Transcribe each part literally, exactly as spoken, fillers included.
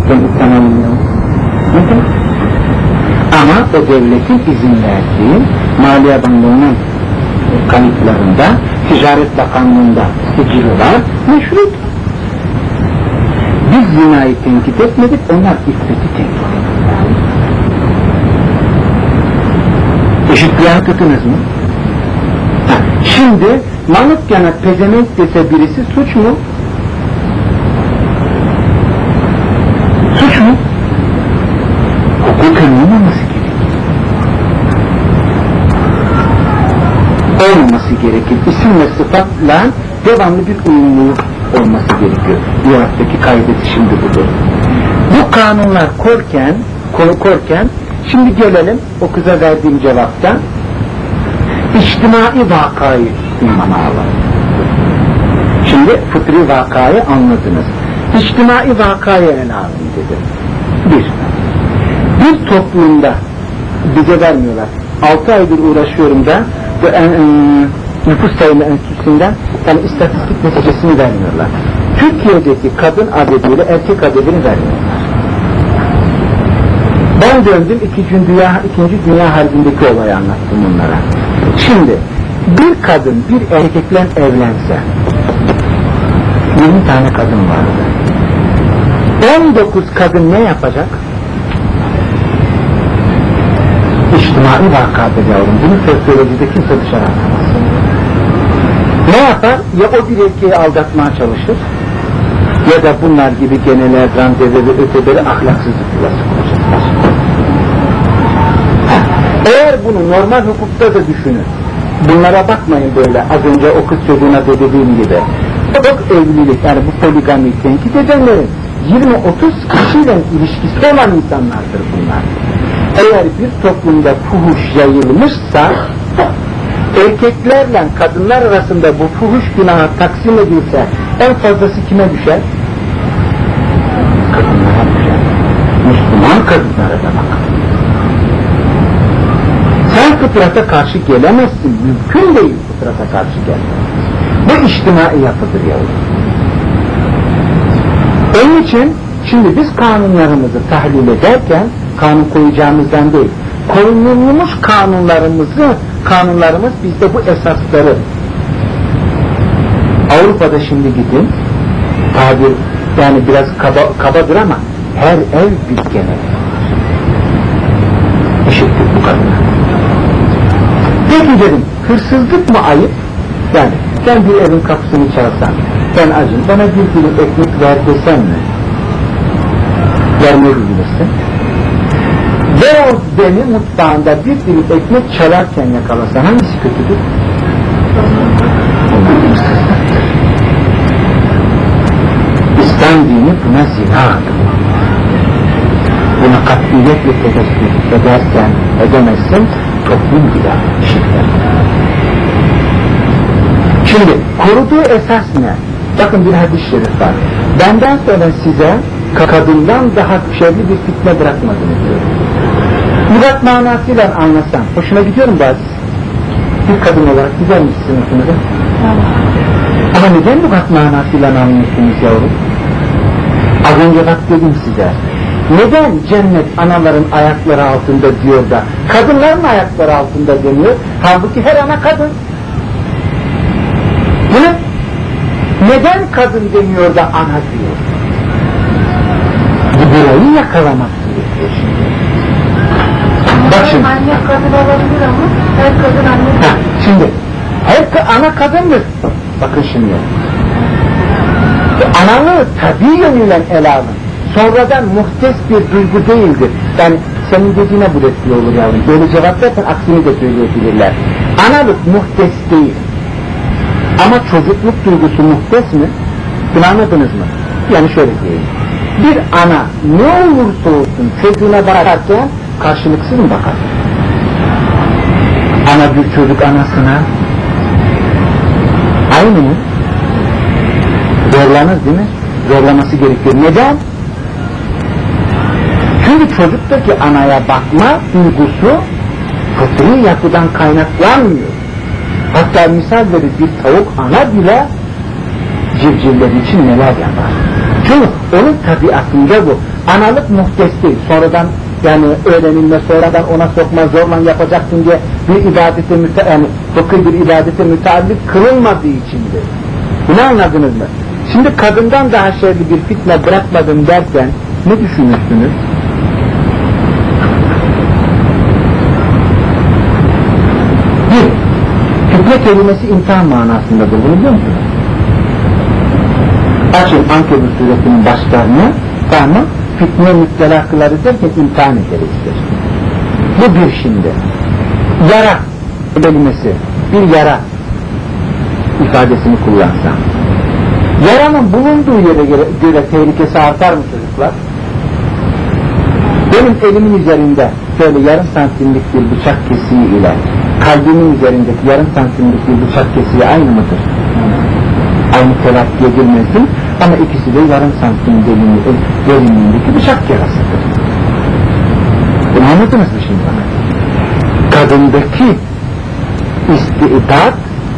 Devletten alınıyor. Neden? Ama o devletin izin verdiği Maliye Bakanlığı'nın kayıtlarında, Ticaret Bakanlığı'nda sicili var, meşrut. Biz zinayı tenkit etmedik, onlar iffeti tenkit ettiler. Eşitliğe tutunuz mu? Ha, şimdi Malıkya'na pezemek dese birisi suç mu? Suç mu? Hukuken olmaması gerekir. Olmaması gerekir. İsim ve sıfatla devamlı bir uyumluluk olması gerekiyor. Diyarattaki kaidesi şimdi budur. Bu kanunlar korken, konu korken, şimdi gelelim o kıza verdiğim cevapta içtimai vakayı imana alalım. Şimdi fıtri vakayı anladınız. İçtimai vakayı ele alın dedi. Bir, bir toplumda bize vermiyorlar. Altı aydır uğraşıyorum da bu en, en, nüfus sayımı enstitüsünden yani istatistik neticesini vermiyorlar. Türkiye'deki kadın adediyle erkek adedini vermiyorlar. Ben döndüm ikinci dünya, ikinci dünya harbindeki olayı anlattım bunlara. Şimdi bir kadın bir erkekle evlense yirmi tane kadın vardı. on dokuz kadın ne yapacak? İçtimai vakadır yavrum. Bunu sosyolojide kimse dışarı atamaz. Ne yapar? Ya o bir erkeği aldatmaya çalışır ya da bunlar gibi geneler, randevu ve öteleri ahlaksızlıkla sıkılacaklar. Eğer bunu normal hukukta da düşünün. Bunlara bakmayın böyle az önce o kız çocuğuna dediğim gibi. Çok evlilik yani bu poligami tenkit edenlerin yirmi otuz kişiyle ilişkisi olan insanlardır bunlar. Eğer bir toplumda fuhuş yayılmışsa erkeklerle kadınlar arasında bu fuhuş günahı taksim edilse en fazlası kime düşer? Kadınlara düşer. Müslüman kadınlara da bak. Sen fıtrata karşı gelemezsin. Mümkün değil fıtrata karşı gelmek. Bu içtimai yapıdır yavrum. Onun için şimdi biz kanunlarımızı tahlil ederken kanun koyacağımızdan değil, konulmuş kanunlarımızı, kanunlarımız bizde bu esasları. Avrupa'da şimdi gidin, tabir yani biraz kaba, kabadır ama her ev bir genel. Eşittir bu kadına. Peki dedim, hırsızlık mı ayıp? Yani sen bir evin kapısını çalsan, sen acın, bana bir dilim ekmek ver desen mi? Vermeyi bilirsin. Veyahut beni mutfağında bir dilim ekmek çalarken yakalasan hangisi kötüdür? İslam dini buna zina. Buna katliyetle tedessür edersen edemezsin, toplum bile işitler. Şimdi koruduğu esas ne? Bakın bir hadis-i şerif var. Benden sonra size kadından daha şerli bir fitne bırakmadım diyor. Lügat manasıyla anlasam, hoşuna gidiyor mu bazı? Bir kadın olarak güzel mi sizin hoşunuza? Ama neden lügat manasıyla anlıyorsunuz yavrum? Az önce bak dedim size. Neden cennet anaların ayakları altında diyor da kadınların ayakları altında deniyor? Halbuki her ana kadın. Bunu neden kadın demiyor da ana diyor? Bu burayı yakalamak gerekiyor şimdi. Bak şimdi. Anne kadın olabilir ama her kadın anne. Ha, şimdi her ana kadındır. Bakın şimdi. Analığı tabii yönüyle ele alın. Sonradan muhtes bir duygu değildir. Yani senin dediğine bu resmi olur yavrum. Böyle cevap versen aksini de söyleyebilirler. Analık muhtes değil. Ama çocukluk duygusu muhtes mi? Bunu anladınız mı? Yani şöyle diyeyim. Bir ana ne olursa olsun çocuğuna bakarken karşılıksız mı bakar? Ana bir çocuk anasına aynı mı? Zorlanır değil mi? Zorlaması gerekiyor. Neden? Çünkü çocuktaki anaya bakma duygusu fıtri yapıdan kaynaklanmıyor. Hatta misal verir bir tavuk ana bile civcivler için neler yapar. Çünkü onun tabiatında bu. Analık muhtes değil. Sonradan yani öğrenilme, sonradan ona sokma, zorla yapacaksın diye bir ibadete müte, yani fıkhi bir ibadete müteallik kılınmadığı içindir. Bunu anladınız mı? Şimdi kadından daha şerli bir fitne bırakmadım derken ne düşünürsünüz? Bir, fitne kelimesi imtihan manasındadır. Bunu biliyor musunuz? Açın Ankebut suresinin başlarını, tamam, fitne müptela kıları derken imtihan ederiz. Bu bir şimdi. Yara kelimesi, bir yara ifadesini kullansam. Yaranın bulunduğu yere göre, göre tehlikesi artar mı çocuklar? Benim elimin üzerinde şöyle yarım santimlik bir bıçak kesiği ile kalbimin üzerindeki yarım santimlik bir bıçak kesiği aynı mıdır? Aynı telakki edilmezdir ama ikisi de yarım santim derinliğindeki bıçak yarasıdır. Bunu anladınız mı şimdi bana? Kadındaki istidat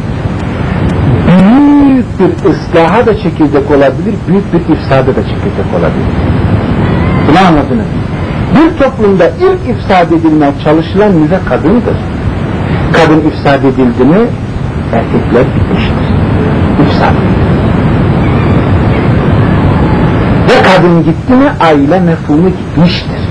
büyük bir ıslaha da çekirdek olabilir, büyük bir ifsada da çekirdek olabilir. Bunu anladınız mı? Bir toplumda ilk ifsad edilmeye çalışılan müze kadındır. Kadın ifsad edildi mi erkekler bitmiştir. İfsad. Ve kadın gitti mi aile mefhumu gitmiştir.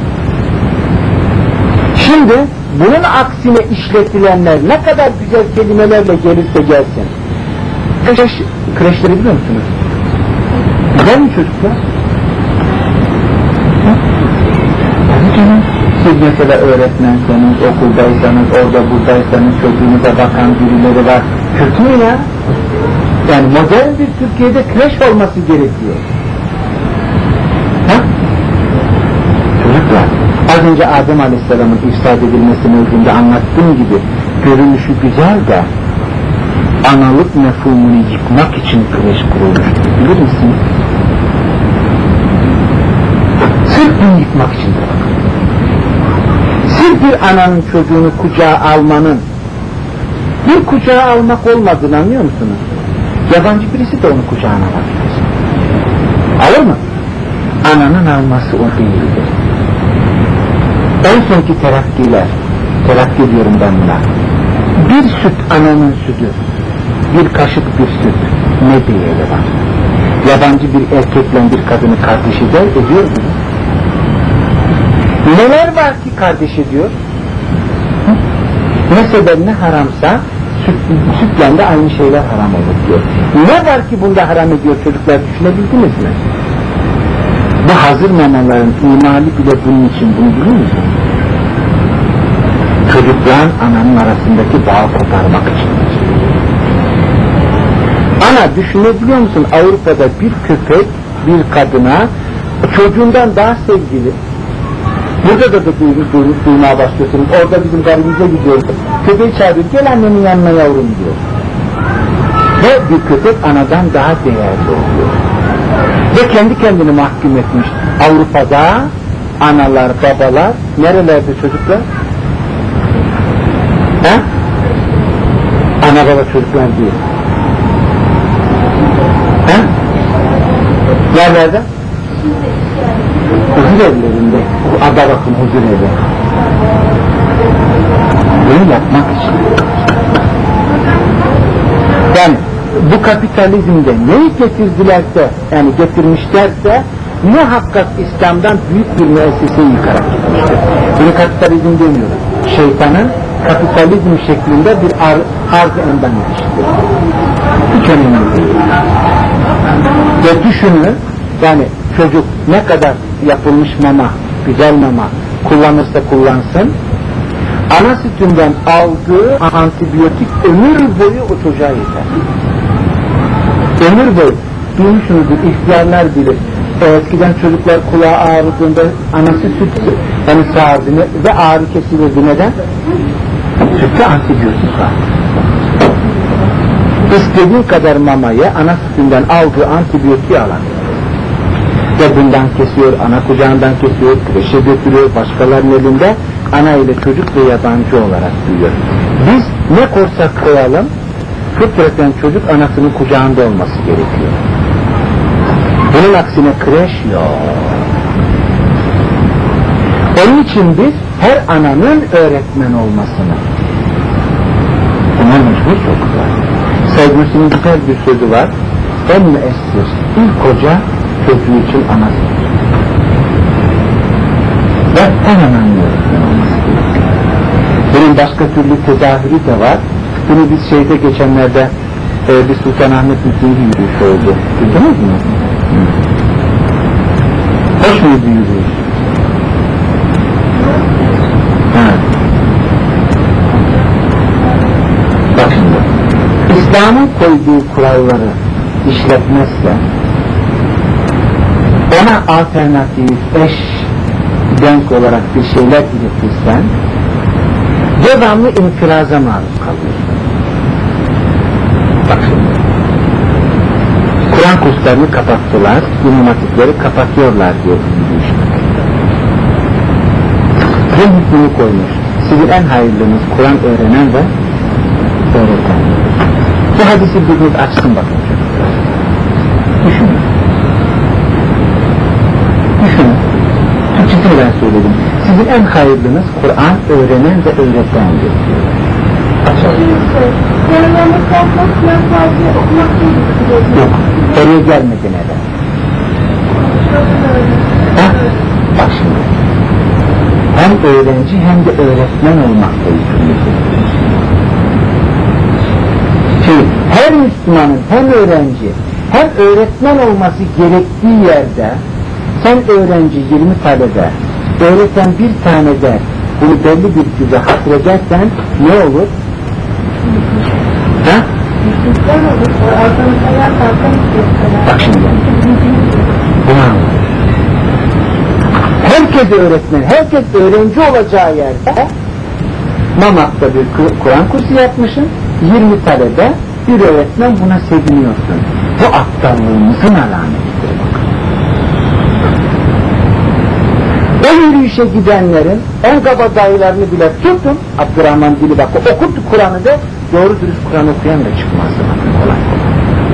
Şimdi bunun aksine işletilenler ne kadar güzel kelimelerle gelirse gelsin. Kreş, kreşleri biliyor musunuz? Güzel mi çocuklar? Tabii canım. Siz mesela öğretmenseniz, okuldaysanız, orada buradaysanız, çocuğunuza bakan birileri var. Kötü mü ya? Yani modern bir Türkiye'de kreş olması gerekiyor. Ha? Çocuklar, az önce Adem Aleyhisselam'ın ifsad edilmesi mevzunda anlattığım gibi görünüşü güzel de analık mefhumunu yıkmak için kreş kurulmuştur. Bilir misiniz? Sırf bunu yıkmak içindir. Sırf bir ananın çocuğunu kucağa almanın bir kucağa almak olmadığını anlıyor musunuz? Yabancı birisi de onu kucağına alabilir. Alır mı? Ananın alması o değildir. En sonki terakkiler, terakki diyorum ben buna. Bir süt ananın sütü, bir kaşık bir süt, ne değeri var? Yabancı bir erkekle bir kadını kardeş eder, ediyor mu? Neler var ki kardeş ediyor? Hı? Ne sebep ne haramsa süt, sütle de aynı şeyler haram olur diyor. Ne var ki bunda haram ediyor çocuklar, düşünebildiniz mi? Bu hazır mamaların imali bile bunun için, bunu biliyor musunuz? Çocukların ananın arasındaki bağı koparmak için. Ana düşünebiliyor musun? Avrupa'da bir köpek bir kadına çocuğundan daha sevgili. Burada da da duymaya başlıyorsunuz. Orada bizim garibimize gidiyoruz. Köpeği çağırıyor. Gel annenin yanına yavrum diyor. Ve bir köpek anadan daha değerli oluyor. Ve kendi kendini mahkum etmiş. Avrupa'da analar, babalar nerelerde çocuklar? He? Ana baba çocuklar değil. He? Nerelerde? Huzur evlerinde. Ada bakın huzur evi. Bunu yapmak için. Yani bu kapitalizmde neyi getirdilerse, yani getirmişlerse muhakkak İslam'dan büyük bir müesseseyi yıkarak gitmiştir. Bunu kapitalizm demiyorum. Şeytanın kapitalizm şeklinde bir ar arz-ı endam edişidir. Hiç önemli değil. Ve düşünün, yani çocuk ne kadar yapılmış mama, güzel mama kullanırsa kullansın, ana sütünden aldığı antibiyotik ömür boyu o çocuğa yeter. Ömür boyu. Duymuşsunuzdur, ihtiyarlar bilir. Eskiden çocuklar kulağı ağrıdığında anası süt yani sağırdı ve ağrı kesilirdi. Neden? Sütte antibiyotik var. İstediği kadar mamayı ana sütünden aldığı antibiyotiği alan. Ve bundan kesiyor, ana kucağından kesiyor, kreşe götürüyor, başkalarının elinde ana ile çocuk ve yabancı olarak büyüyor. Biz ne korsak koyalım, fıtraten çocuk anasının kucağında olması gerekiyor. Bunun aksine kreş yok. Onun için biz her ananın öğretmen olmasını buna mecbur çok güzel. Said Nursi'nin güzel bir sözü var. En müessir ilk hoca çocuğu için anasıdır. Ve en önemli öğretmen olması gerekiyor. Bunun başka türlü tezahürü de var. Bunu biz şeyde geçenlerde e, bir Sultanahmet Müslü'nün yürüyüş oldu. Duydunuz mu? Hı. Hoş muydu yürüyüş? Ha. Bak şimdi. İslam'ın koyduğu kuralları işletmezse, ona alternatif, eş, denk olarak bir şeyler üretirsen, devamlı infiraza maruz kalıyorsun. Bak şimdi. Kur'an kurslarını kapattılar, imam-hatipleri kapatıyorlar diye bilmiş. Bu hükmünü koymuş. Sizin en hayırlınız Kur'an öğrenen ve öğreten. Bu hadisi biriniz açsın bakın. Düşünün. Düşünün. Türkçesini ben söyledim. Sizin en hayırlınız Kur'an öğrenen ve öğretendir. Açalım. Yok. Oraya gelmedi neden? Ha? Bak şimdi. Hem öğrenci hem de öğretmen olmakta yükümlüdür. Şimdi her Müslümanın hem öğrenci hem öğretmen olması gerektiği yerde sen öğrenci yirmi talebe, öğreten bir tane de bunu belli bir düzeyde hatırlayacaksan ne olur? Ha? Bak şimdi. Bunu anladım. Herkes öğretmen, herkes öğrenci olacağı yerde Mamak'ta bir Kur'an kursu yapmışsın, yirmi talebe, bir öğretmen, buna seviniyorsun. Bu aptallığımızın alametidir bakın. O yürüyüşe gidenlerin en kabadayılarını bile tutun, Abdurrahman Dili bak, okuttu Kur'an'ı da, doğru dürüst Kur'an okuyan da çıkmazdı bakın, kolay kolay.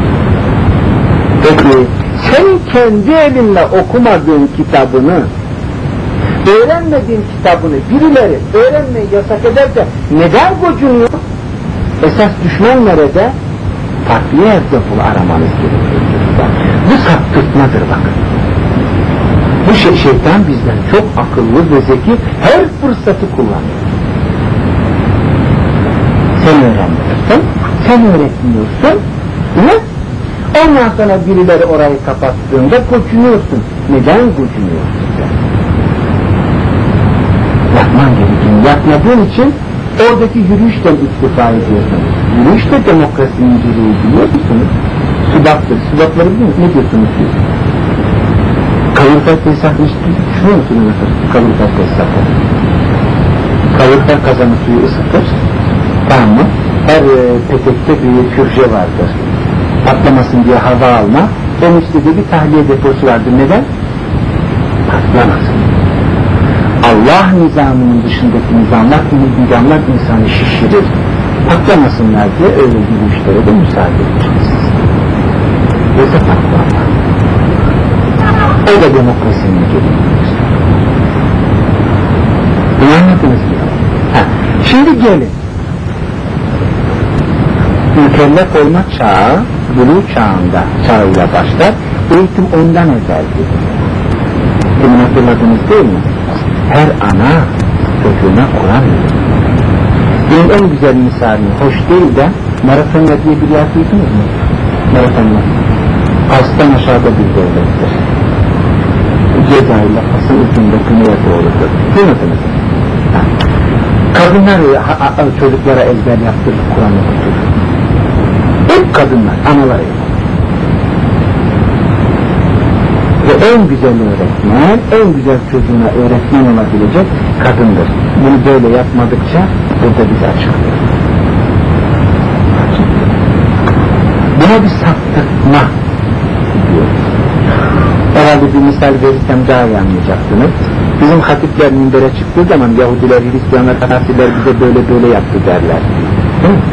Peki, sen kendi elinle okumadığın kitabını, öğrenmediğin kitabını birileri öğrenmeyi yasak eder de neden gocunuyor? Esas düşman nerede? Farklı yerde bul aramanız gerekiyor. Bu saptırtmadır bakın. Bu şey, şeytan bizden çok akıllı ve zeki, her fırsatı kullanıyor. Sen öğrenmiyorsun, sen öğretmiyorsun, ne? Ondan sonra birileri orayı kapattığında gocunuyorsun. Neden gocunuyorsun sen? Yapman gerektiğini yapmadığın için oradaki yürüyüşten iktifa ediyorsun. Yürüyüş de demokrasinin gereği biliyor musunuz? Subaktır. Subakları biliyor musunuz? Ne diyorsunuz siz? Kalorifer tesisatı düşünüyor musunuz? Kalorifer tesisatı. Kalorifer kazanı suyu ısıtır. Tamam mı? Her e, petekte bir kürje vardır. Patlamasın diye hava alma. Onun üstünde bir tahliye deposu vardır. Neden? Patlamasın. Allah nizamının dışındaki nizamlar, nizamlar insanı şişirir. Patlamasınlar diye öyle yürüyüşlere de müsaade edeceğiz. Yoksa patlamaz. O da demokrasinin gereğidir. Bunu anladınız mı? Ha. Şimdi gelin. Mükellef olma çağı, buluğ çağında, çağıyla başlar. Eğitim ondan evveldir. Demin hatırladınız değil mi? Her ana çocuğuna Kur'an verir. Benim en güzel misalim hoş değil de Maratonla diye bir yer duydunuz mu? Maratonla. Aslan aşağıda bir devlettir. Cezayir'le asıl ucundaki neye doğrudur. Duymadınız mı? Kadınlar ha, ha, çocuklara ezber yaptırıp Kur'an okutur. Hep kadınlar, analar yapar. Ve en güzel öğretmen, en güzel çocuğuna öğretmen olabilecek kadındır. Bunu böyle yapmadıkça burada bizi açıklıyor. Buna bir saptırma diyor. Herhalde bir misal verirsem daha iyi anlayacaksınız. Bizim hatipler minbere çıktığı zaman Yahudiler, Hristiyanlar, Kafirler bize böyle böyle yaptı derler. Değil mi?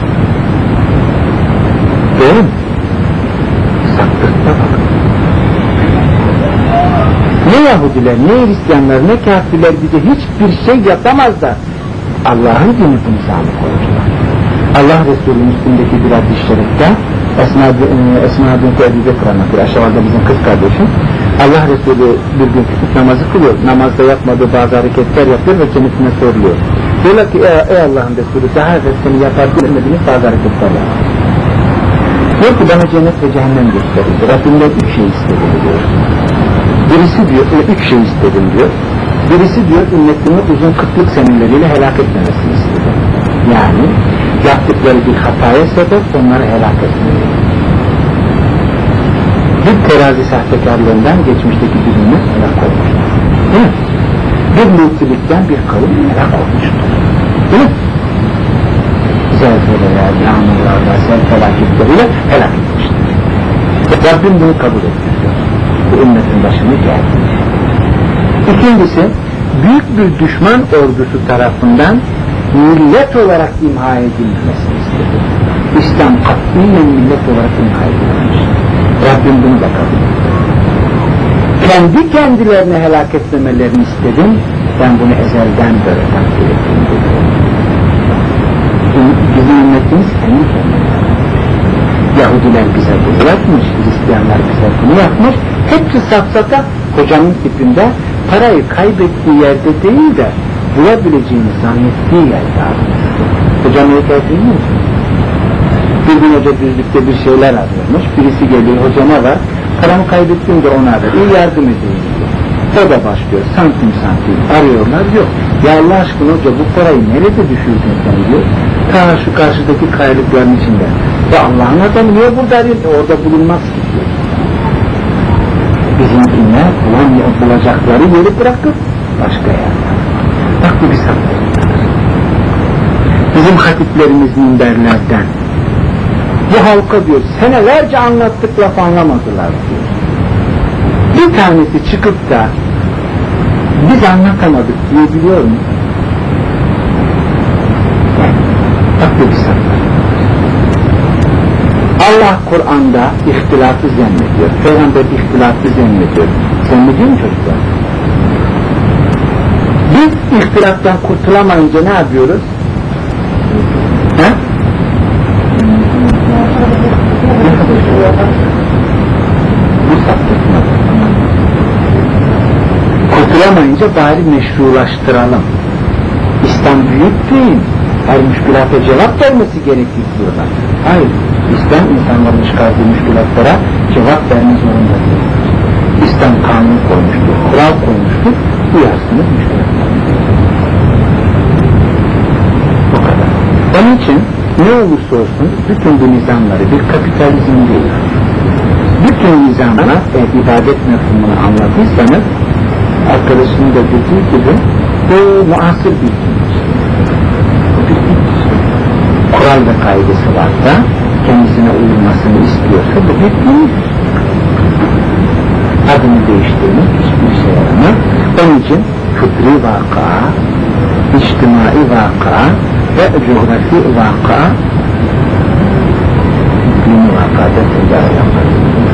Değil mi? Saptırma bakın. Ne Yahudiler, ne Hristiyanlar, ne kafirler bize hiçbir şey yapamazlar. Allah'ın dini bunu sağlık koydular. Allah Resulü'nün üstündeki bir hadis-i şerifte Esma binti Ebu Bekir anlatır. Aşağıda bizim kız kardeşim. Allah Resulü bir gün küçük namazı kılıyor. Namazda yapmadığı bazı hareketler yapıyor ve kendisine soruyor. Diyorlar ki ey, ey Allah'ın Resulü daha evvel seni yapar bilmediğiniz bazı hareketler yapar. Diyor ki bana cennet ve cehennem gösterildi. Rabbimden üç şey istedim diyor. Birisi diyor, e, üç şey istedim diyor. Birisi diyor ümmetimi uzun kıtlık seneleriyle helak etmemesini istedim. Yani yaptıkları bir hataya sebep onları helak etmeli. Bir terazi sahtekarlığından geçmişteki bir ümmet helak olmuştur. Değil mi? Bir mülkilikten bir kavim helak olmuştur. Değil mi? Zelzeleler, yağmurlarla, sel felaketleriyle helak etmiştir. Rabbim bunu kabul etmiştir. Bu ümmetin başına geldi. İkincisi, büyük bir düşman ordusu tarafından millet olarak imha edilmesini istedi. İslam katiyen millet olarak imha edilmiş. Rabbim bunu da kabul etti. Kendi kendilerini helak etmemelerini istedim. Ben bunu ezelden böyle takdir ettim dedi. Bizim ümmetimiz kendi kendine. Yahudiler bize bunu yapmış, Hristiyanlar bize bunu yapmış. Hepsi safsata hocanın tipinde parayı kaybettiği yerde değil de bulabileceğini zannettiği yerde almış. Hocanın hikayet değil mi? Bir gün hoca düzlükte bir şeyler arıyormuş. Birisi geliyor, hoca ne var? Paramı kaybettim de ona da iyi yardım edeyim diyor. O da başlıyor santim santim arıyorlar, yok. Ya Allah aşkına hoca bu parayı nerede düşürdün sen diyor. Ta şu karşıdaki kayalıkların içinde. Ya Allah'ın adamı niye burada arıyor? E, orada bulunmaz ki diyor. Bizimkiler bulacakları yeri bırakıp başka yerde. Bak bu bir sapır. Bizim hatiplerimiz minberlerden bu halka diyor senelerce anlattık laf anlamadılar diyor. Bir tanesi çıkıp da biz anlatamadık diyebiliyor mu? Bak bu bir sapır. Allah Kur'an'da ihtilafı zemmediyor. Peygamber ihtilafı zemmediyor. Zemmediyor mu çocuklar? Biz ihtilaftan kurtulamayınca ne yapıyoruz? He? Kurtulamayınca bari meşrulaştıralım. İslam büyük değil. Her müşkülata cevap vermesi gerekir diyorlar. Hayır. İslam insanların çıkardığı müşkülatlara cevap verme zorunda değil. İslam kanun koymuştur, kural koymuştur, uyarsınız müşkülatlarına. O kadar. Onun için ne olursa olsun bütün bu nizamları bir kapitalizm değil. Bütün nizamlar e, ibadet mefhumunu anladıysanız arkadaşının da dediği gibi bu muasır bir dindir. Bu bir dindir. Kural ve kaidesi varsa kendisine uyulmasını istiyorsa bu bir dindir. Adını değiştirmek hiçbir şey yaramaz. Onun için fıtri vaka, içtimai vaka ve coğrafi vaka dini vakada tecavüz.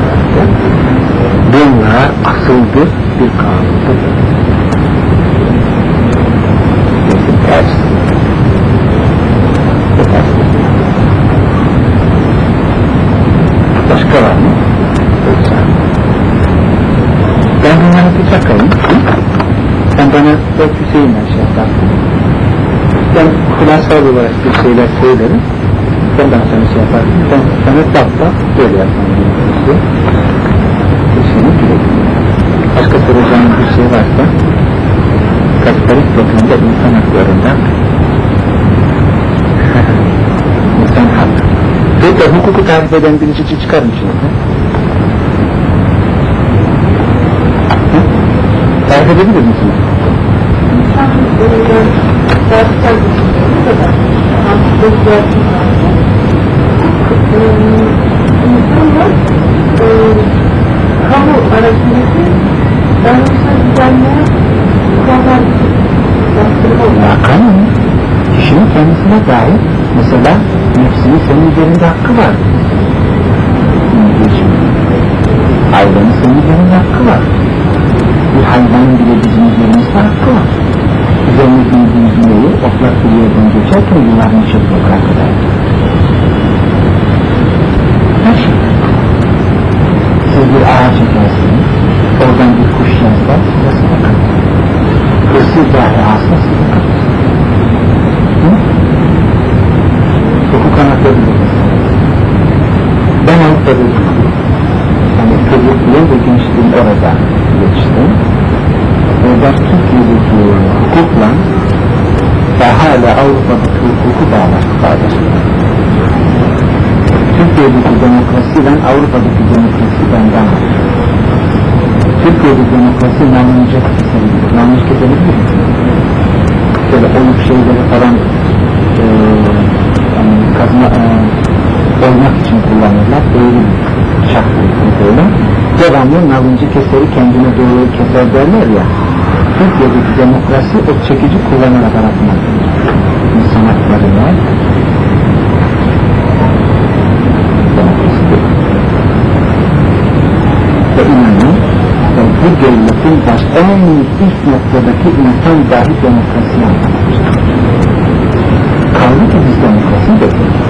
Bunlar asıldır bir kanundur. Bizim ters. Başka var mı? Ben bunları bir çakayım. Sen bana dört Hüseyin'den şey yaparsın. Ben hulasalı olarak bir şeyler söylerim. Ben daha sana şey yaparsın. Ben sana bak bak böyle yapmam gerekiyor. Hüseyin'i güledim. Başka soracağım bir şey varsa kapitalist toplumda insan haklarından insan hakkı. Peki hukuku tarif eden bir işçi çıkar mı şimdi? Tarif edebilir misiniz? İnsan dersler düşünüyor kadar. İnsanlar kamu arasındaki davranışlar düzenleye kurallar yaptırılıyor. Kanun kişinin kendisine dair mesela nefsinin senin üzerinde hakkı var. Ailenin senin üzerinde hakkı var. Bir uçaklar Suriye'den geçerken yılların içi bırak kadar. Her şey. Siz bir ağaç çekersiniz, oradan bir kuş yazlar, size sıkar. Hırsız dahi asla sıkar. Hukuk anlatabiliriz. Ben Avrupa'da gittim. Yani çocukluğum ve gençliğim orada geçtim. Orada Türkiye'deki hukukla ve hala Avrupa'daki hukuku bağlaştık. Türkiye'deki demokrasiyle Avrupa'daki demokrasi benden var. Türkiye'deki demokrasi namuncak kesebilir. Namuncak kesebilir mi? Şöyle oluk şeyleri falan e, yani kazma e, olmak için kullanırlar. Böyle bir şartlı böyle. Devamlı nalıncı keseri kendine doğru keser derler ya. Türkiye'deki demokrasi o çekici kullanarak aratmak. İnsan hakları var. Ve inanın bu devletin baş en ilk noktadaki insan dahi demokrasiyi anlamıştır. Kaldı ki biz demokrasi bekliyoruz.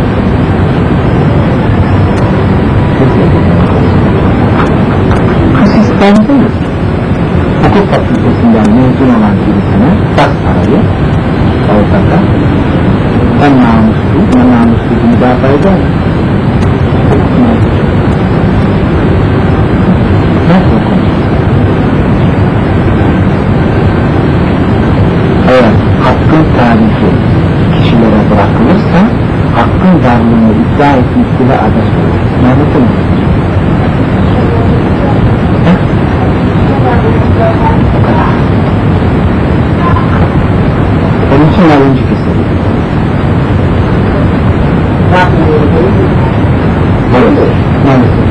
Bu sistemdeyiz. Hukuk fakültesinden mezun olan birisine bas parayı ortada en namuslu, en namuslu müdafaa eder. Hukuk mevcut. Nasıl hukuk? Eğer hakkın tarifi kişilere bırakılırsa hakkın varlığını iddia etmesiyle adaş olur. Mevcut mu? Onun için nalıncı keselim. Maalesef. Maalesef.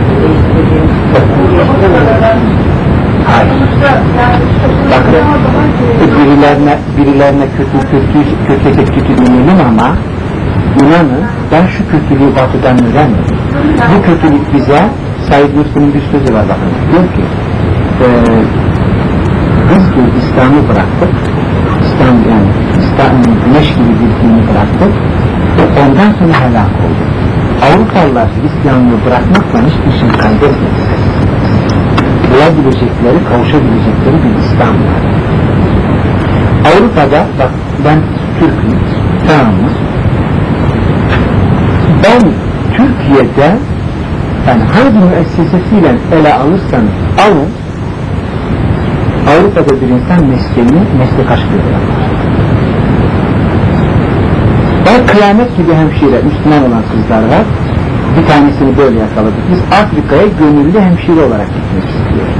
Hayır. Bakın, birilerine, birilerine kötü kötü kötü kötü dinleyelim ama inanın ben şu kötülüğü batıdan öğrenmedim. Bu kötülük bize Said Nursi'nin bir sözü var bakın. Diyor ki e, biz diyor İslam'ı bıraktık. İslam yani İslam, güneş gibi bir dini bıraktık. Ve ondan sonra helak oldu. Avrupalılar İslam'ı bırakmakla hiçbir şey kaybetmedi. Bulabilecekleri, kavuşabilecekleri bir İslam var. Avrupa'da bak ben Türk'üm, tamam mı? Ben Türkiye'de yani hangi müessesesiyle ele alırsanız alın, Avrupa'da bir insan mesleğini meslek aşkı yapar. Ben kıyamet gibi hemşire, Müslüman olan kızlar var. Bir tanesini böyle yakaladık. Biz Afrika'ya gönüllü hemşire olarak gitmek istiyoruz.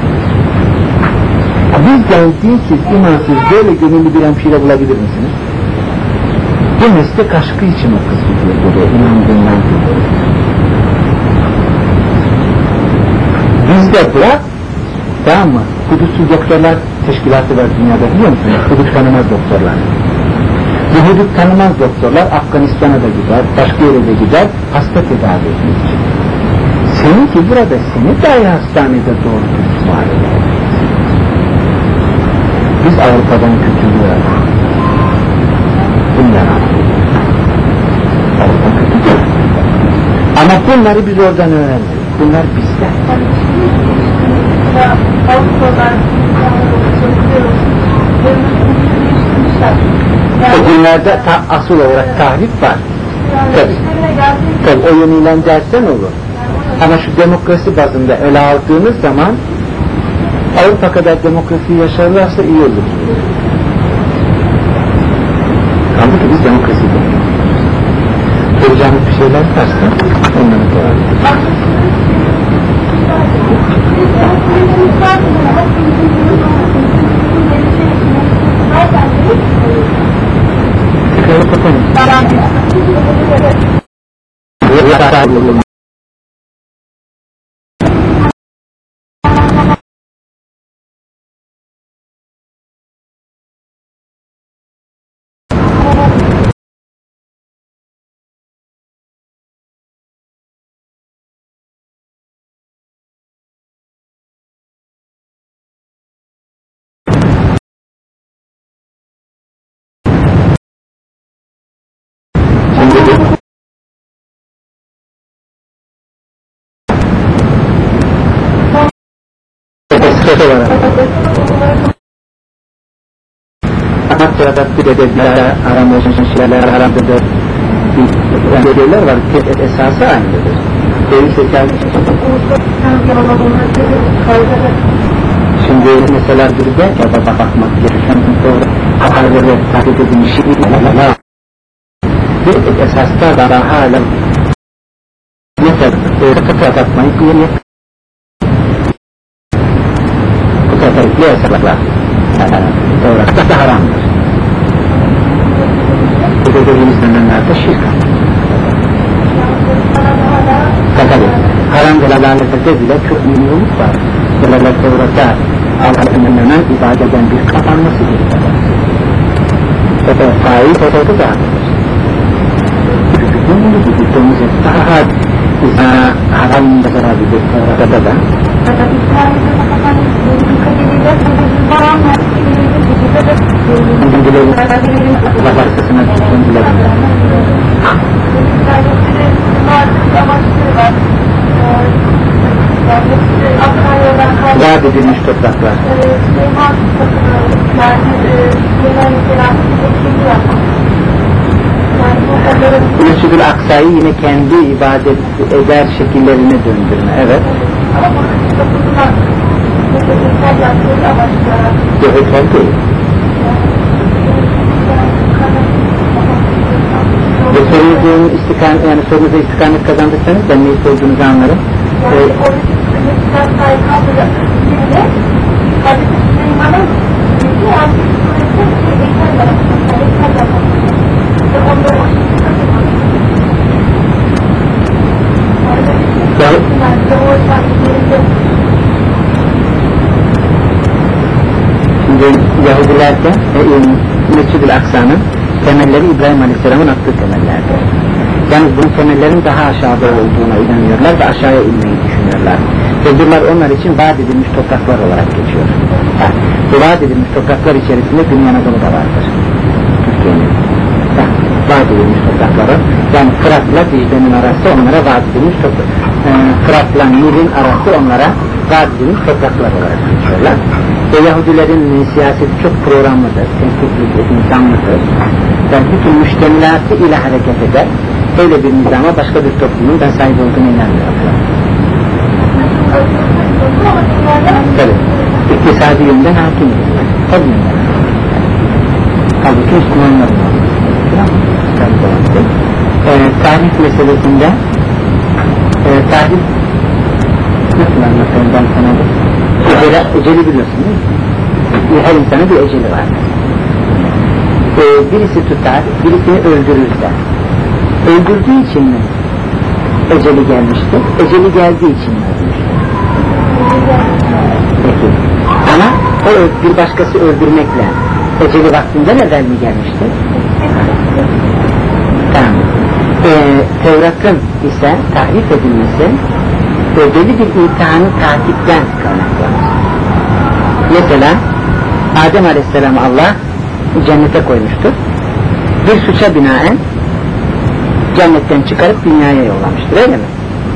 Bizden dinsiz, imansız böyle gönüllü bir hemşire bulabilir misiniz? Bu meslek aşkı için o kız gidiyor buraya, inandığından gidiyor. Bizde bırak, tamam mı? Hudutsuz doktorlar teşkilatı var dünyada, biliyor musunuz? Hudut tanımaz doktorlar. Bu hudut tanımaz doktorlar Afganistan'a da gider, başka yere de gider, hasta tedavi etmek için. Seninki burada, seni dahi hastanede doğru düzgün var. Biz Avrupa'dan kötülüğü alıyoruz. Bunlar alıyoruz. Avrupa kötü. Ama bunları biz oradan öğrendik. Bunlar bizden. Avrupa'dan o günlerde ta, asıl olarak tahrip var. Tabii. Tabii o yönüyle dersen olur. Ama şu demokrasi bazında ele aldığınız zaman Avrupa kadar demokrasiyi yaşarlarsa iyi olur. Kaldı ki biz demokrasi bekliyoruz. Soracağımız bir şeyler varsa onları devam edelim. Tekrar kapatalım. Nasıl var? Ama sırada bir de dediler, haram olsun şeyler haramdır. Dediler var ki esası aynıdır. Değilse kendi şimdi mesela bir de ya da bakmak gereken doğru haberleri takip edilmiş bir esasda daha hala yeter, kıta takmayı bir kıta takipli esaslar doğru, kıta haramdır. Bu da dediğimiz dönemlerde şirk. Tabii, haram delalette bile çok milyonluk var. Delalette uğrata Allah'ın önünden ibadeden bir kapanması gerekiyor. O da faiz ortada da. Bunu tuttuğumuz daha izah haramda zararlıdır orada da. Bilgilerin varsasına tuttuğum bilgilerin. Vaat edilmiş topraklar. Mescid-i Aksa'yı yine kendi ibadet eder şekillerine döndürme. Evet. Yok, değil. Ve sorunuzun istikamet, yani sorunuza istikamet kazandırsanız ben neyi sorduğunuzu anlarım. Evet. Şimdi Yahudilerde e, Mescid-i Aksa'nın temelleri İbrahim Aleyhisselam'ın attığı temellerdir. Yalnız bunun temellerin daha aşağıda olduğuna inanıyorlar ve aşağıya inmeyi düşünüyorlar. Ve bunlar onlar için vaat edilmiş topraklar olarak geçiyor. Yani, bu vaat edilmiş topraklar içerisinde Dünya Anadolu da vardır. Türkiye'nin. Yani, vaat edilmiş toprakları, yani Fırat'la Dicle'nin arası onlara vaat edilmiş toprak. E, Fırat'la Nil'in arası onlara vaat edilmiş topraklar olarak geçiyorlar. Ve Yahudilerin siyaseti çok programlıdır, tenkitlidir, insanlıdır. Yani bütün müştemilatı ile hareket eder. Öyle bir nizama başka bir toplumun ben sahip olduğunu inanmıyorum. Tabii. İktisadi yönden hakim ediyor. Tabii yönden. Halbuki Müslümanlar var. Ee, tarih meselesinde e, tarih nasıl anlatayım ben sana da? Eceli, eceli biliyorsun değil mi? Her insanın bir eceli var. Ee, birisi tutar, birisini öldürürse öldürdüğü için mi eceli gelmiştir? Eceli geldiği için mi ölmüştür? Peki. Ama o bir başkası öldürmekle eceli vaktinden evvel mi gelmiştir? Tamam. Ee, Tevrat'ın ise tahrif edilmesi belli bir imtihanı takipten kaynaklanır. Mesela Adem Aleyhisselam'ı Allah cennete koymuştur. Bir suça binaen cennetten çıkarıp dünyaya yollamıştır, öyle mi?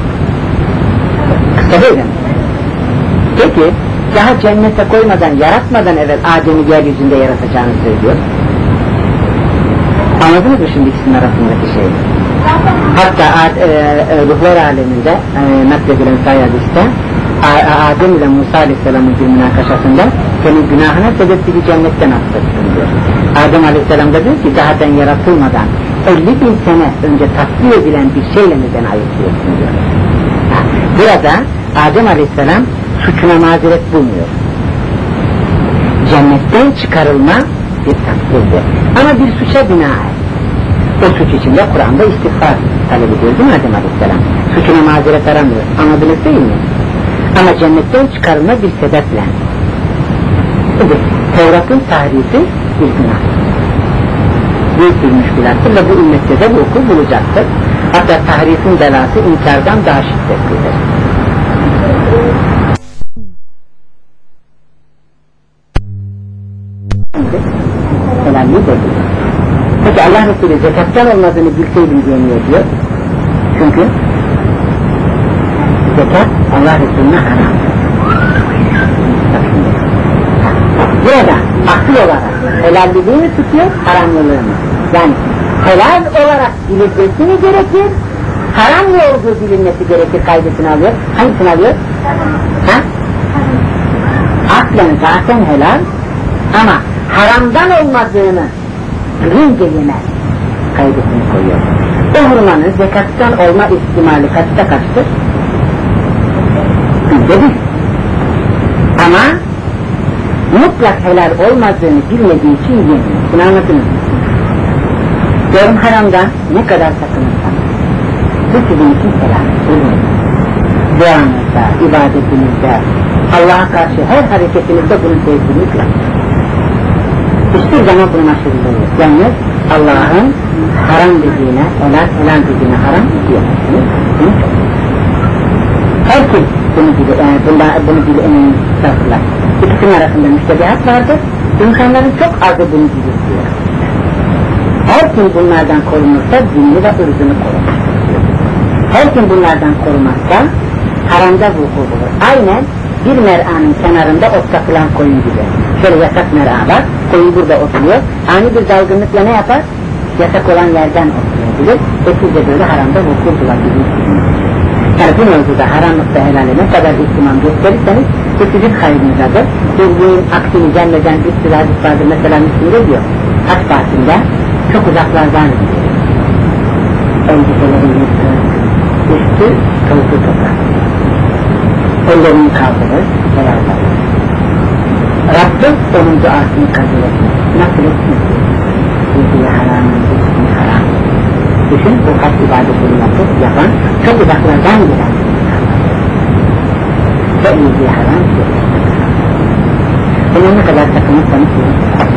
Kısa böyle mi? Peki daha cennete koymadan, yaratmadan evvel Adem'i yeryüzünde yaratacağını söylüyor. Anladınız mı şimdi ikisinin arasındaki şeyi? Hatta e, e, ruhlar aleminde e, nakledilen sayadiste Adem ile Musa Aleyhisselam'ın bir münakaşasında senin günahına sebep bir cennetten affetsin diyor. Adem Aleyhisselam da diyor ki daha ben yaratılmadan elli bin sene önce takdir edilen bir şeyle neden ayıplıyorsun diyor. Ha, burada Adem Aleyhisselam suçuna mazeret bulmuyor. Cennetten çıkarılma bir takdirdir. Ama bir suça binaen. O suç içinde Kur'an'da istiğfar talep ediyor değil mi Adem Aleyhisselam? Suçuna mazeret aramıyor. Anladınız değil mi? Ama cennetten çıkarılma bir sebeple. Şimdi Tevrat'ın tahrifi bir günah. Büyük bir müşkülattır ve bu ümmette de vuku bulacaktır. Hatta tahrifin belası inkardan daha şiddetlidir. Önemli değil. Peki Allah Resulü zekattan olmadığını bilseydim diyemiyor diyor. Çünkü zekat Allah Resulü'ne haram. asıl olarak helalliliğini tutuyor, haramlılığını. Yani helal olarak bilinmesi mi gerekir, haram ne olduğu bilinmesi gerekir kaydetini alıyor. Hangisini alıyor? Ha? Aslen zaten helal ama haramdan olmadığını bilince yemez kaydetini koyuyor. O hurmanın zekattan olma ihtimali kaçta kaçtır? Bizde değil. Ama mutlak helal olmadığını bilmediği için yemiyor. Bunu anladınız mı? Diyorum haramdan ne kadar sakınırsan bu sizin için helal olur. Duanızda, ibadetinizde, Allah'a karşı her hareketinizde bunu sevdiğiniz lazım. Hiçbir zaman bunun aşırılığı yok. Yalnız Allah'ın haram dediğine, helal, helal dediğine haram diyemezsiniz. Bunu çok. Her kim bunu bilir, yani bunda, bunu bilir, emin taraflar. İkisinin arasında müştebihat vardır. İnsanların çok azı bunu bilir diyor. Her kim bunlardan korunursa dinini ve ırzını korur. Her kim bunlardan korumazsa haramda vuku bulur. Aynen bir mer'anın kenarında otlatılan koyun gibi. Şöyle yasak mer'a var, koyun burada oturuyor. Ani bir dalgınlıkla ne yapar? Yasak olan yerden oturabilir. Ve siz de böyle haramda vuku bulabilir. Yani bu mevzuda haramlıkta helale ne kadar ihtimam gösterirseniz bu sizin hayrınızadır. Bildiğin aksini cenneden bir sürü hadis vardır. Mesela Müslüm'de diyor, haç bahsinde çok uzaklardan gidiyor. Elbiselerin üstü, üstü tozlu toprak. Ellerini kaldırır, beraber. Rabbim onun duasını kabul etmez. Nasıl etsin? Bildiği haram, bildiği haram. Düşün, bu haç ibadetini yapıp yapan, çok uzaklardan gelen. Ve bildiği haram, bunun ne kadar sakınırsanız size.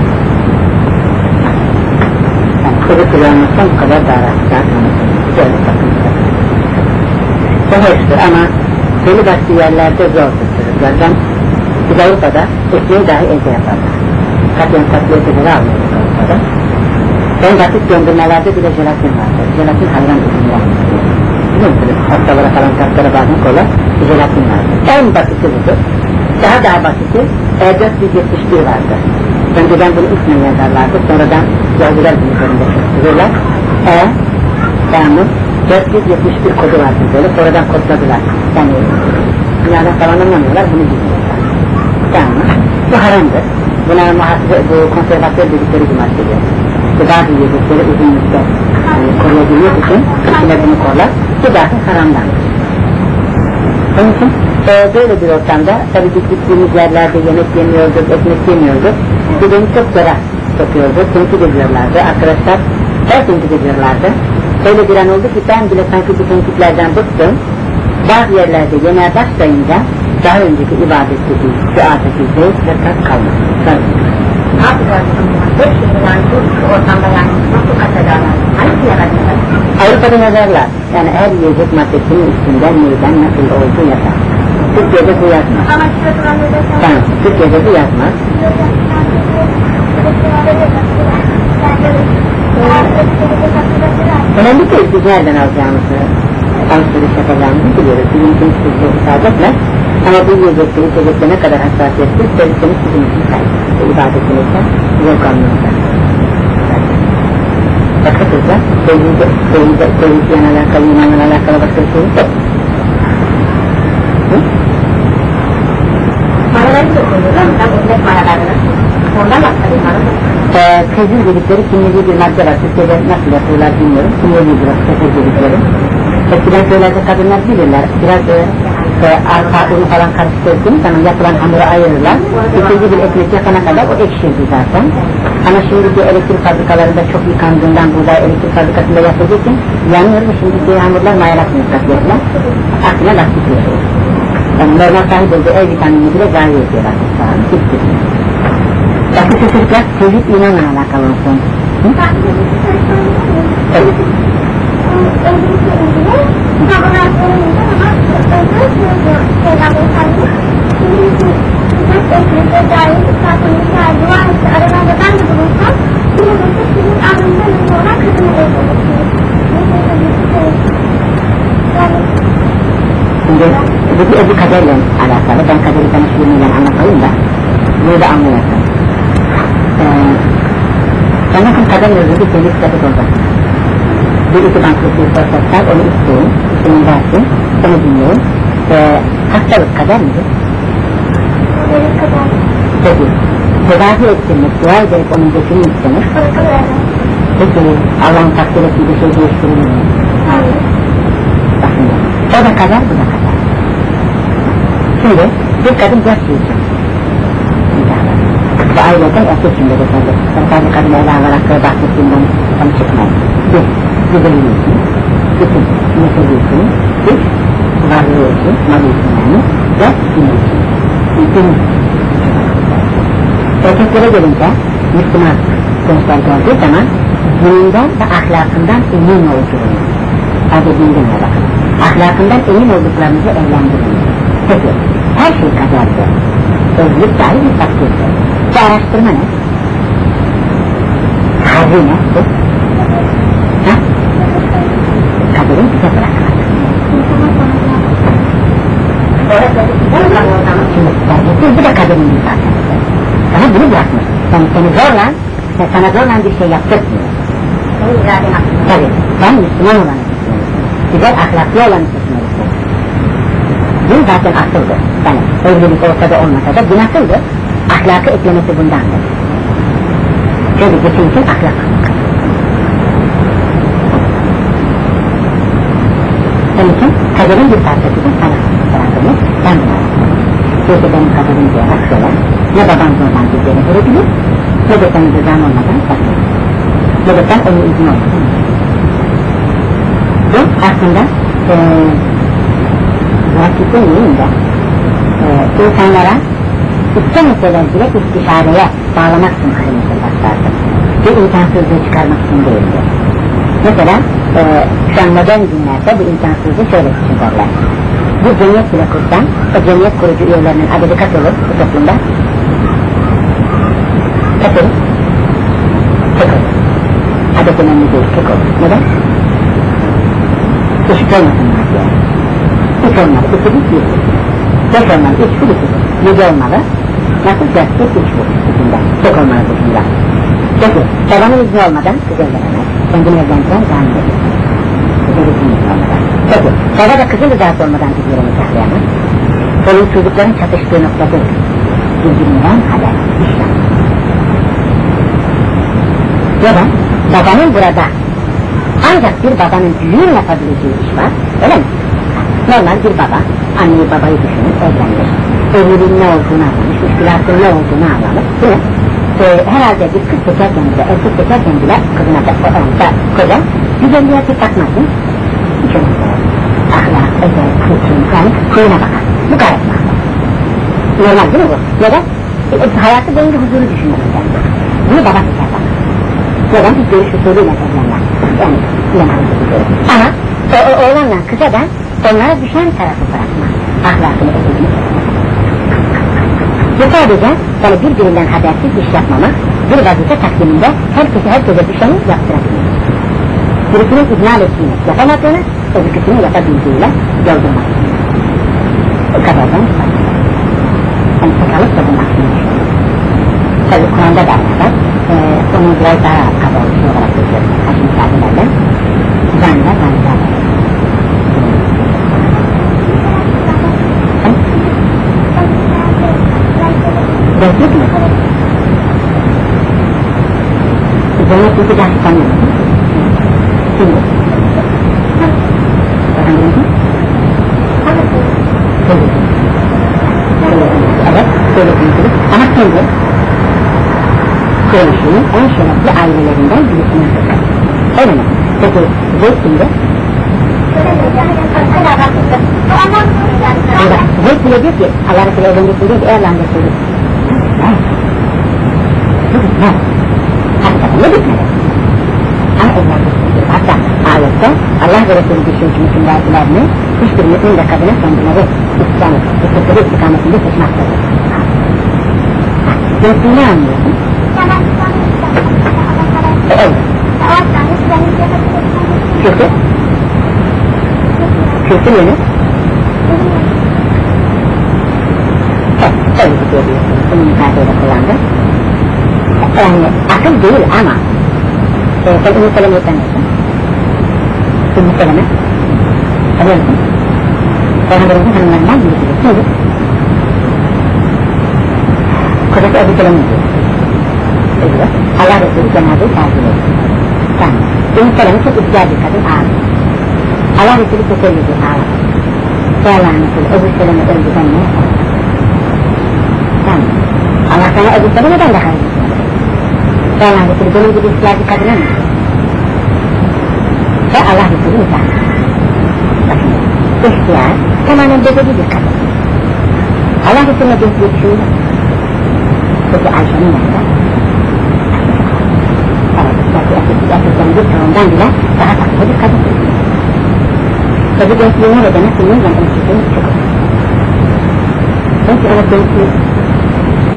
Kırı kullanmaktan bu kadar daha rahat anlatılır. Böyle sakınırsanız. Bu hoştur ama belli başlı yerlerde zordur çocuklardan. Biz Avrupa'da ekmeği dahi evde yaparlar. Katliyen tatliyetleri almıyoruz Avrupa'da. En basit döndürmelerde bile jelatin vardır. Jelatin hayran ürünü vardır. Biliyor musunuz? Hastalara falan katlara bazen koyar, jelatin vardır. En basiti budur. Daha daha basiti E dört yüz yetmiş bir vardır. Önceden bunu ismen yazarlardı. Sonradan yazılar bunun üzerinde çözdürürler. E, Yağmur dört yüz yetmiş bir kodu vardır böyle. Sonradan kodladılar. Yani dünyadan falan anlamıyorlar. Bunu bilmiyorlar. Yağmur. Bu haramdır. Buna muhasebe, bu konservatör dedikleri bir maddedir. Bazı yiyecekleri uzun müddet yani, koruyabilmek için içine bunu korlar. Bu dahi haramdan. Onun için e, böyle bir ortamda tabii ki gittiğimiz yerlerde yemek yemiyordur, ekmek yemiyordur. Bu beni çok zora sokuyordu, tenkit ediyorlardı. Arkadaşlar her tenkit ediyorlardı. Öyle bir an oldu ki ben bile sanki bu tenkitlerden bıktım. Bazı yerlerde yemeğe başlayınca daha önceki ibadetteki, duadaki zevk ve tat kalmadı. Ne yapacağız? Hep şimdi yani bu ortamda yani nasıl kaçacağlar? Hangi yaratacağlar? Avrupa'da yazarlar. Yani her yiyecek maddesinin üstünden neyden nasıl olduğu yazar. Türkiye'de bu yazmaz. Ama şurada ne desem? Tamam, Türkiye'de bu yazmaz. Önemli değil biz nereden alacağımızı, alışveriş yapacağımızı biliyoruz. Bizim için sizi isabet etmez. Ama bu yiyecekte, içecekte ne kadar hassasiyetsiz, söyleseniz sizin için sayılır. İbadetinizde, yok anlamında. Başka sözler, sevgide, sevgide, sevgiyle alakalı, imanla alakalı başka bir şey yok. Hı? Maraları da koyuyorlar mı? Tam ekmek maralarını. Ondan baksadım maraları. Ee, tezir dedikleri kimyevi bir madde var. Türkiye'de nasıl yapıyorlar bilmiyorum. Kimyevi bir tezir dedikleri. Eskiden köylerde kadınlar bilirler. Biraz e, e, arpa unu falan karıştırdığım zaman yapılan hamuru ayırırlar. İkinci bir ekmek yapana kadar o ekşirdi zaten. Ama şimdiki elektrik fabrikalarında çok yıkandığından buğday elektrik fabrikasında yapıldığı için yanıyor ve şimdiki hamurlar mayalatmıyor katletler. Aklına lastik yapıyor. Yani normal sahip olduğu E vitamini bile zayi ediyorlar. Bitti. Bakın çocuklar tevhid imanla alakalı olsun. Hı? Evet. Şimdi bu bir kaderle alakalı. Ben kaderi tanıştırmayla anlatayım da bunu da anlayasın. Sanırım kadın özü temiz kadın olacak. Bir iki banklık bir fırsatlar onu isteyin, senin dersin, seni dinleyin ve hastalık kadar mıdır? Evet, kadar. Peki, tedavi ettirmek, dua ederek onun geçini istenir. Peki, Allah'ın takdir ettiği bir şey değiştirir mi? Hayır. Bakın, o da kadar, bu da kadar. Şimdi, bir kadın dört şey için. Bu aileden erkek için de geçerli. Ben sadece kadın ele alarak ve bahsettiğimden onu çıkmayın. Bir, güzelliği için. İki, meseleyi için. Üç, varlığı için, malı için yani. Dört, dini için. Dini. Erkeklere gelince, Müslüman gençler geldiği zaman, dininden ve ahlakından emin olduğunu. Sadece dinden de bakın. Ahlakından emin olduklarınızı evlendirin. Peki, her şey kadardır. Özlük dahi bir takdirdir. Bu araştırma ne? Harri ne? Bu? Ha? Kaderin bize bırakmak. Şimdi bu da kaderin bir parçası. Sana bunu bırakmış. Sen seni zorla, sen sana zorla bir şey yaptırmıyor. Tabii, sen Müslüman olanı seçmelisin. Güzel ahlaklı olanı seçmelisin. Bu zaten asıldır. Yani evlilik olsa da olmasa da bu nasıldır? Ahlakı eklemesi bundandır. Şöyle geçim için ahlak. Onun için kaderin bir parçasıdır sana bırakılmış, ben bunu bırakılmış. Çünkü benim kaderim diye bak şöyle, ne babam zorlan bir yere verebilir, ne de senin rızan olmadan saklar. Ne de sen onun izin olmadan. Bu aslında ee, muhakkikten yiyeyim de ee, insanlara istemeseler bile istişareye bağlamak için kırmızı başlardı. Bir imkansızlığı çıkarmak için değildi. Mesela e, şu an modern günlerde bu imkansızlığı şöyle çıkarlar. Bu cemiyet bile kursan, o cemiyet kurucu üyelerinin adedi kaç olur bu toplumda? Kaç olur? Tek olur. Adet önemli değil, tek olur. Neden? Eşit olmasınlar diye. Üç olmalı, iki bir bir. Beş olmalı, üç bir iki. Yedi olmalı. Nasıl dört bir üç bir. İçinde. Tek olmalı dışında. Peki, babanın izni olmadan kız evlenemez. Kendini evlendiren canlı verir. Kızın izni olmadan. Peki, baba da kızın rızası olmadan kızları nikahlayamaz. Onun çocukların çatıştığı noktadır. Birbirinden haber, işlem. Ya da babanın burada ancak bir babanın düğün yapabileceği iş var, öyle mi? Normal bir baba, anneyi babayı düşünür, evlenir. Evliliğin ne olduğunu anlamış, müşkülatın ne olduğunu anlamış. Değil mi? Ee, herhalde bir kız seçerken bile, erkek seçerken bile kızına da, da koca, güzelliğe bir bakmasın. Hiç önemli. Ahlak, özel, kültür, yani kuyuna bakar. Bu gayet normal. Normal değil mi bu? Neden? E, hayatı boyunca huzuru düşünüyoruz yani. Bunu baba seçer bak. Neden? Bir görüş usulüyle evlenler. Yani bilemem bir görüş. Ama o, o, oğlanla kıza da onlara düşen tarafı bırakma. Ahlakını edilmiş. Bu sadece yani birbirinden habersiz iş yapmamak, bir vazife takdiminde herkese herkese düşeni yaptırabilmek. Birisinin iznal ettiğini yapamadığını, öbürküsünü yapabildiğiyle yoldurmak. O kadardan çıkar. Yani sakalık da bunun aklını düşünüyor. Tabi Kur'an'da da var, ee, onu biraz daha kaba oluşu olarak görüyoruz. Kaç misafilerle. Zanla zanla. Gözlük mü? Cennet yüzü gerçekten mi? Şimdi. Öğrendiniz mi? Evet, söylediniz. Ama şimdi Kureyş'in en şerefli ailelerinden birisini tutar. Öyle mi? Peki, Zeyd kimdi? Zeyd bile diyor ki, Allah Resulü evlendirsin diyor ki, ey Allah'ın Resulü. Bu bitmez. Hakikaten ne bitmez? Ama evlendirsin diyor. Hatta ayette Allah ve Resulü bir şey için için verdiler mi? Hiçbir mümin de kadına kendileri İslam'ı, İslam'ı istikametinde seçmektedir. Zeyd'in ne anlıyorsun? Evet. Kültür? Kültür yönü? Evet, öyle gidiyorsunuz. Bunun ifadeyle kullandım. Yani akıl değil ama e, sen Ümmü Seleme'yi tanıyorsun. Ümmü Seleme tanıyor musun? Peygamberimizin hanımlarından birisi. Şimdi kocası Ebu Seleme diyor. Ediyor. Allah Resulü cenazeyi tercih ediyor. Tamam. Ümmü Seleme çok ihtiyar bir kadın ağır. Allah Resulü çok öldü ağır. Allah'ın Resulü Ebu Seleme öldüden ne yapar? Tamam. Allah sana Ebu Seleme'den daha iyi. Allah'ın Resulü benim gibi ihtiyar bir kadına mı? Ve Allah Resulü nikah. Bakın, ihtiyar tamamen bedeli bir kadın. Allah Resulü'ne bir bir şey yok. Peki Ayşe'nin yanında. Evet, belki erkeklerin bir çoğundan bile daha takılı bir kadın. Tabi gençliğine ve demek ki neyden ölçüldüğünü çok olur. Çünkü o gençliği